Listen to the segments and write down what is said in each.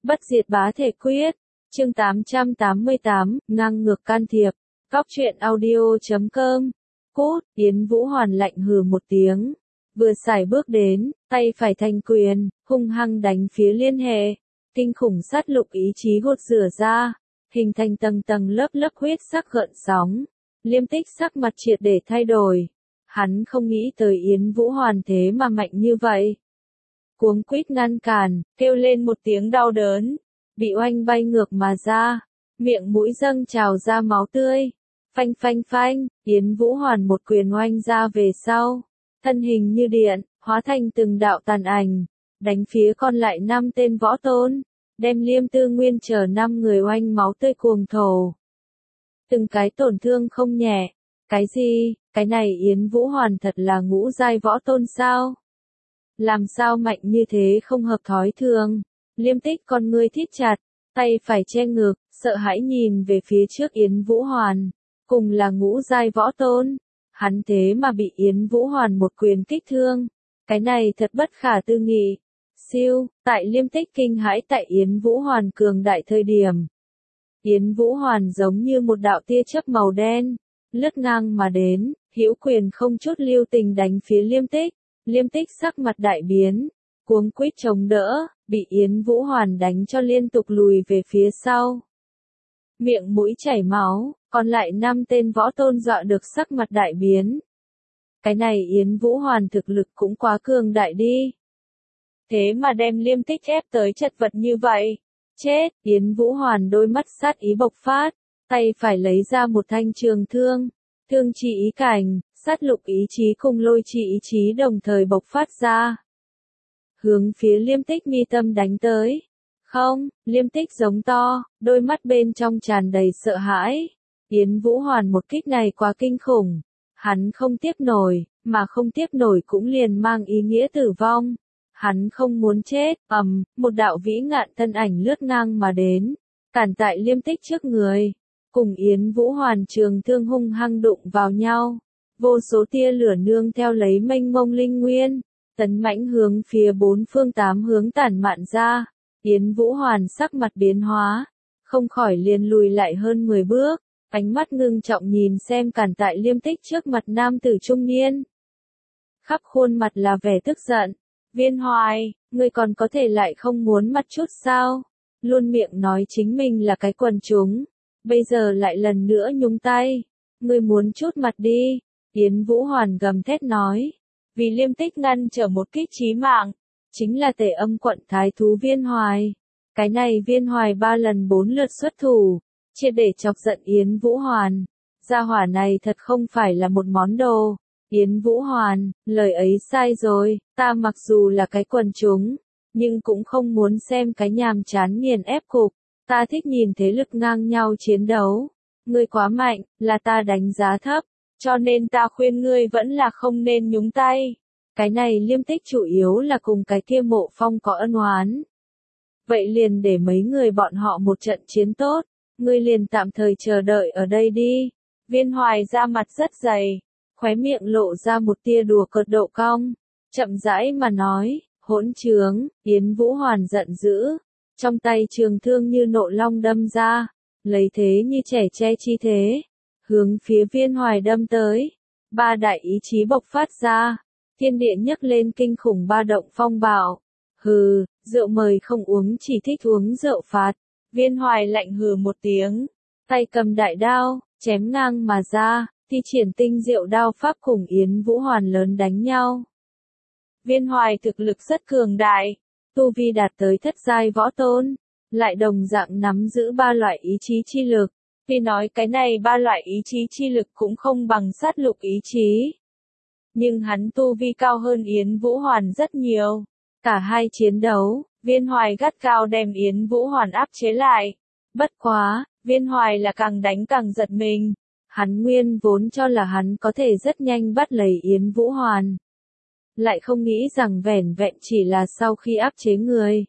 Bất diệt bá thể quyết. Chương 888, ngang ngược can thiệp. Góc truyện audio.com. Cút, Yến Vũ Hoàn lạnh hừ một tiếng. Vừa sải bước đến, tay phải thành quyền, hung hăng đánh phía liên hệ. Kinh khủng sát lục ý chí gột rửa ra, hình thành tầng tầng lớp lớp huyết sắc gợn sóng. Liêm Tích sắc mặt triệt để thay đổi. Hắn không nghĩ tới Yến Vũ Hoàn thế mà mạnh như vậy. Cuống quýt ngăn cản, kêu lên một tiếng đau đớn, bị oanh bay ngược mà ra, miệng mũi dâng trào ra máu tươi. Phanh phanh phanh, Yến Vũ Hoàn một quyền oanh ra về sau, thân hình như điện, hóa thành từng đạo tàn ảnh, đánh phía còn lại 5 tên võ tôn, đem Liêm Tư Nguyên chờ 5 người oanh máu tươi cuồng thổ. Từng cái tổn thương không nhẹ. Cái gì, cái này Yến Vũ Hoàn thật là ngũ giai võ tôn sao? Làm sao mạnh như thế không hợp thói thường? Liêm Tích con ngươi thít chặt, tay phải che ngực, sợ hãi nhìn về phía trước Yến Vũ Hoàn. Cùng là ngũ giai võ tôn, hắn thế mà bị Yến Vũ Hoàn một quyền kích thương. Cái này thật bất khả tư nghị. Siêu, tại Liêm Tích kinh hãi tại Yến Vũ Hoàn cường đại thời điểm. Yến Vũ Hoàn giống như một đạo tia chớp màu đen, lướt ngang mà đến, hữu quyền không chút lưu tình đánh phía Liêm Tích. Liêm Tích sắc mặt đại biến, cuống quýt chống đỡ, bị Yến Vũ Hoàn đánh cho liên tục lùi về phía sau. Miệng mũi chảy máu, còn lại 5 tên võ tôn dọa được sắc mặt đại biến. Cái này Yến Vũ Hoàn thực lực cũng quá cường đại đi. Thế mà đem Liêm Tích ép tới chật vật như vậy. Chết, Yến Vũ Hoàn đôi mắt sát ý bộc phát, tay phải lấy ra một thanh trường thương. Thương chi ý cảnh, sát lục ý chí cùng lôi chi ý chí đồng thời bộc phát ra. Hướng phía Liêm Tích mi tâm đánh tới. Không, Liêm Tích giống to, đôi mắt bên trong tràn đầy sợ hãi. Yến Vũ Hoàn một kích này quá kinh khủng. Hắn không tiếp nổi, mà không tiếp nổi cũng liền mang ý nghĩa tử vong. Hắn không muốn chết, một đạo vĩ ngạn thân ảnh lướt ngang mà đến, cản tại Liêm Tích trước người. Cùng Yến Vũ Hoàn trường thương hung hăng đụng vào nhau. Vô số tia lửa nương theo lấy mênh mông linh nguyên, tấn mãnh hướng phía 4 phương 8 hướng tản mạn ra. Yến Vũ Hoàn sắc mặt biến hóa, không khỏi liền lùi lại hơn 10 bước, ánh mắt ngưng trọng nhìn xem cản tại Liêm Tích trước mặt nam tử trung niên. Khắp khuôn mặt là vẻ tức giận. Viên Hoài, ngươi còn có thể lại không muốn mặt chút sao? Luôn miệng nói chính mình là cái quần chúng, bây giờ lại lần nữa nhúng tay. Ngươi muốn chút mặt đi. Yến Vũ Hoàn gầm thét nói. Vì Liêm Tích ngăn trở một kích chí mạng, chính là Tề Âm quận thái thú Viên Hoài. Cái này Viên Hoài 3 lần 4 lượt xuất thủ, triệt để chọc giận Yến Vũ Hoàn. Gia hỏa này thật không phải là một món đồ. Yến Vũ Hoàn, lời ấy sai rồi, ta mặc dù là cái quần chúng, nhưng cũng không muốn xem cái nhàm chán nghiền ép cục. Ta thích nhìn thế lực ngang nhau chiến đấu. Ngươi quá mạnh, là ta đánh giá thấp, cho nên ta khuyên ngươi vẫn là không nên nhúng tay. Cái này Liêm Tích chủ yếu là cùng cái kia Mộ Phong có ân oán. Vậy liền để mấy người bọn họ một trận chiến tốt, ngươi liền tạm thời chờ đợi ở đây đi. Viên Hoài ra mặt rất dày, khóe miệng lộ ra một tia đùa cợt độ cong, chậm rãi mà nói, hỗn trướng. Yến Vũ Hoàn giận dữ, trong tay trường thương như nộ long đâm ra, lấy thế như trẻ tre chi thế, hướng phía Viên Hoài đâm tới. 3 đại ý chí bộc phát ra, thiên địa nhấc lên kinh khủng ba động phong bạo. Hừ, rượu mời không uống chỉ thích uống rượu phạt. Viên Hoài lạnh hừ một tiếng, tay cầm đại đao, chém ngang mà ra, thi triển tinh diệu đao pháp cùng Yến Vũ Hoàn lớn đánh nhau. Viên Hoài thực lực rất cường đại, tu vi đạt tới thất giai võ tôn, lại đồng dạng nắm giữ 3 loại ý chí chi lực. Tuy nói cái này 3 loại ý chí chi lực cũng không bằng sát lục ý chí, nhưng hắn tu vi cao hơn Yến Vũ Hoàn rất nhiều. Cả hai chiến đấu, Viên Hoài gắt gao đem Yến Vũ Hoàn áp chế lại. Bất quá, Viên Hoài là càng đánh càng giật mình. Hắn nguyên vốn cho là hắn có thể rất nhanh bắt lấy Yến Vũ Hoàn. Lại không nghĩ rằng vẻn vẹn chỉ là sau khi áp chế người,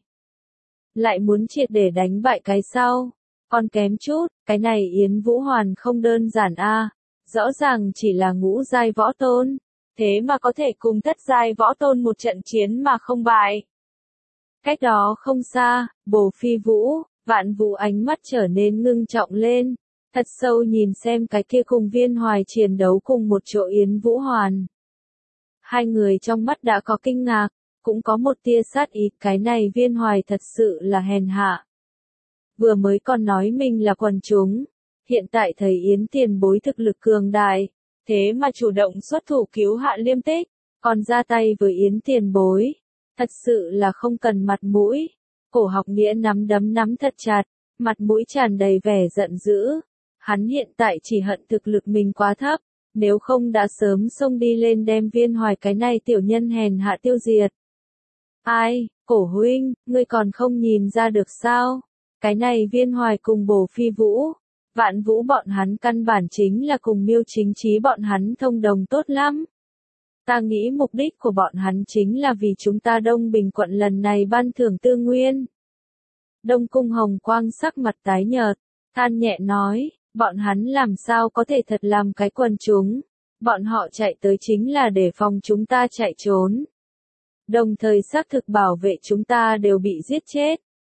lại muốn triệt để đánh bại cái sau. Còn kém chút, cái này Yến Vũ Hoàn không đơn giản a, rõ ràng chỉ là ngũ giai võ tôn, thế mà có thể cùng thất giai võ tôn một trận chiến mà không bại. Cách đó không xa, Bồ Phi Vũ, Vạn Vũ ánh mắt trở nên ngưng trọng lên, thật sâu nhìn xem cái kia cùng Viên Hoài chiến đấu cùng một chỗ Yến Vũ Hoàn. Hai người trong mắt đã có kinh ngạc, cũng có một tia sát ý, cái này Viên Hoài thật sự là hèn hạ. Vừa mới còn nói mình là quần chúng, hiện tại thấy Yến tiền bối thực lực cường đại, thế mà chủ động xuất thủ cứu Hạ Liêm Tích, còn ra tay với Yến tiền bối, thật sự là không cần mặt mũi. Cổ Học Nghĩa nắm đấm nắm thật chặt, mặt mũi tràn đầy vẻ giận dữ. Hắn hiện tại chỉ hận thực lực mình quá thấp, nếu không đã sớm xông đi lên đem Viên Hoài cái này tiểu nhân hèn hạ tiêu diệt. Ai, Cổ huynh, ngươi còn không nhìn ra được sao? Cái này Viên Hoài cùng Bồ Phi Vũ, Vạn Vũ bọn hắn căn bản chính là cùng Miêu Chính Chí bọn hắn thông đồng tốt lắm. Ta nghĩ mục đích của bọn hắn chính là vì chúng ta Đông Bình quận lần này ban thưởng tư nguyên. Đông Cung Hồng Quang sắc mặt tái nhợt, than nhẹ nói, bọn hắn làm sao có thể thật làm cái quần chúng, bọn họ chạy tới chính là để phòng chúng ta chạy trốn. Đồng thời xác thực bảo vệ chúng ta đều bị giết chết.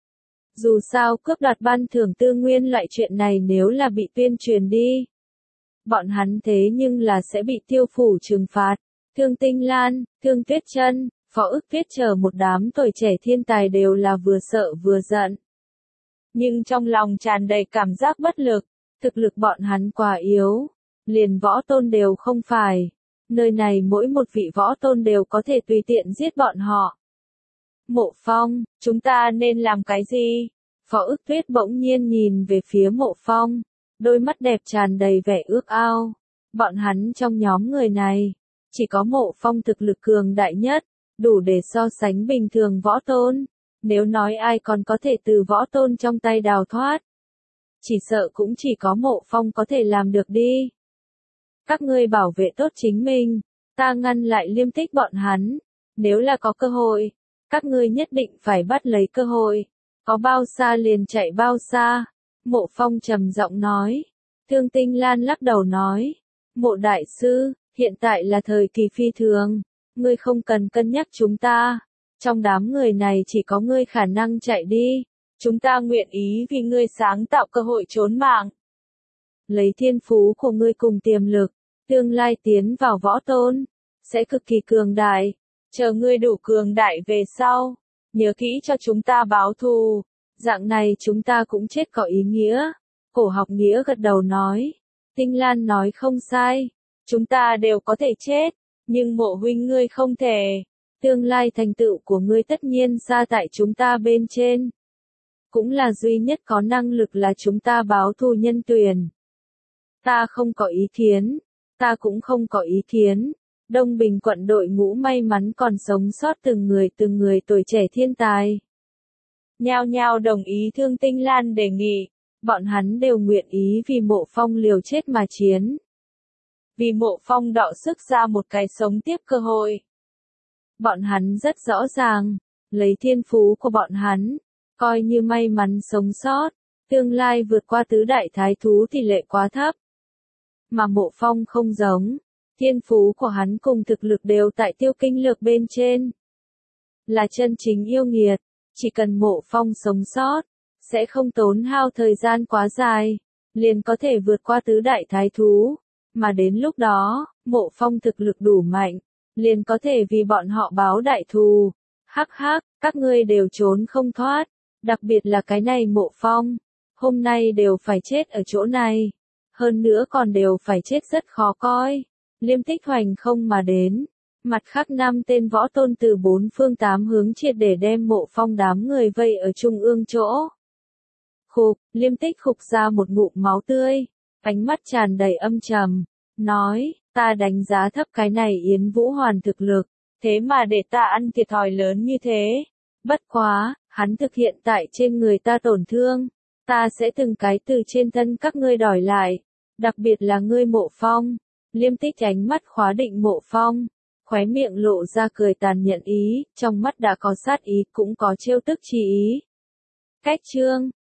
Dù sao cướp đoạt ban thưởng tư nguyên loại chuyện này nếu là bị tuyên truyền đi, bọn hắn thế nhưng là sẽ bị tiêu phủ trừng phạt. Thương Tinh Lan, Thương Tuyết Chân, Phó Ức Tuyết chờ một đám tuổi trẻ thiên tài đều là vừa sợ vừa giận. Nhưng trong lòng tràn đầy cảm giác bất lực, thực lực bọn hắn quá yếu, liền võ tôn đều không phải. Nơi này mỗi một vị võ tôn đều có thể tùy tiện giết bọn họ. Mộ Phong, chúng ta nên làm cái gì? Phó Ức Tuyết bỗng nhiên nhìn về phía Mộ Phong, đôi mắt đẹp tràn đầy vẻ ước ao. Bọn hắn trong nhóm người này, chỉ có Mộ Phong thực lực cường đại nhất, đủ để so sánh bình thường võ tôn. Nếu nói ai còn có thể từ võ tôn trong tay đào thoát, chỉ sợ cũng chỉ có Mộ Phong có thể làm được đi. Các ngươi bảo vệ tốt chính mình, ta ngăn lại Liêm Tích bọn hắn. Nếu là có cơ hội, các ngươi nhất định phải bắt lấy cơ hội. Có bao xa liền chạy bao xa. Mộ Phong trầm giọng nói. Thương Tinh Lan lắc đầu nói. Mộ đại sư, hiện tại là thời kỳ phi thường. Ngươi không cần cân nhắc chúng ta. Trong đám người này chỉ có ngươi khả năng chạy đi. Chúng ta nguyện ý vì ngươi sáng tạo cơ hội trốn mạng. Lấy thiên phú của ngươi cùng tiềm lực, tương lai tiến vào võ tôn, sẽ cực kỳ cường đại. Chờ ngươi đủ cường đại về sau, nhớ kỹ cho chúng ta báo thù. Dạng này chúng ta cũng chết có ý nghĩa. Cổ Học Nghĩa gật đầu nói. Tinh Lan nói không sai. Chúng ta đều có thể chết, nhưng Mộ huynh ngươi không thể. Tương lai thành tựu của ngươi tất nhiên xa tại chúng ta bên trên. Cũng là duy nhất có năng lực là chúng ta báo thù nhân tuyển. Ta không có ý kiến. Ta cũng không có ý kiến. Đông Bình quận đội ngũ may mắn còn sống sót từng người tuổi trẻ thiên tài. Nhao nhao đồng ý Thương Tinh Lan đề nghị. Bọn hắn đều nguyện ý vì Mộ Phong liều chết mà chiến. Vì Mộ Phong đọ sức ra một cái sống tiếp cơ hội. Bọn hắn rất rõ ràng, lấy thiên phú của bọn hắn, coi như may mắn sống sót, tương lai vượt qua tứ đại thái thú tỷ lệ quá thấp. Mà Mộ Phong không giống, thiên phú của hắn cùng thực lực đều tại tiêu kinh lược bên trên. Là chân chính yêu nghiệt, chỉ cần Mộ Phong sống sót, sẽ không tốn hao thời gian quá dài, liền có thể vượt qua tứ đại thái thú. Mà đến lúc đó, Mộ Phong thực lực đủ mạnh, liền có thể vì bọn họ báo đại thù. Hắc hắc, các ngươi đều trốn không thoát, đặc biệt là cái này Mộ Phong, hôm nay đều phải chết ở chỗ này, hơn nữa còn đều phải chết rất khó coi. Liêm Tích hoành không mà đến, mặt khác 5 tên võ tôn từ 4 phương 8 hướng triệt để đem Mộ Phong đám người vây ở trung ương chỗ. Khục, Liêm Tích khục ra một ngụm máu tươi, ánh mắt tràn đầy âm trầm, nói, ta đánh giá thấp cái này Yến Vũ Hoàn thực lực, thế mà để ta ăn thiệt thòi lớn như thế. Bất quá, hắn thực hiện tại trên người ta tổn thương, ta sẽ từng cái từ trên thân các ngươi đòi lại, đặc biệt là ngươi Mộ Phong. Liêm Tích ánh mắt khóa định Mộ Phong, khóe miệng lộ ra cười tàn nhẫn ý, trong mắt đã có sát ý cũng có trêu tức chi ý. Cách chương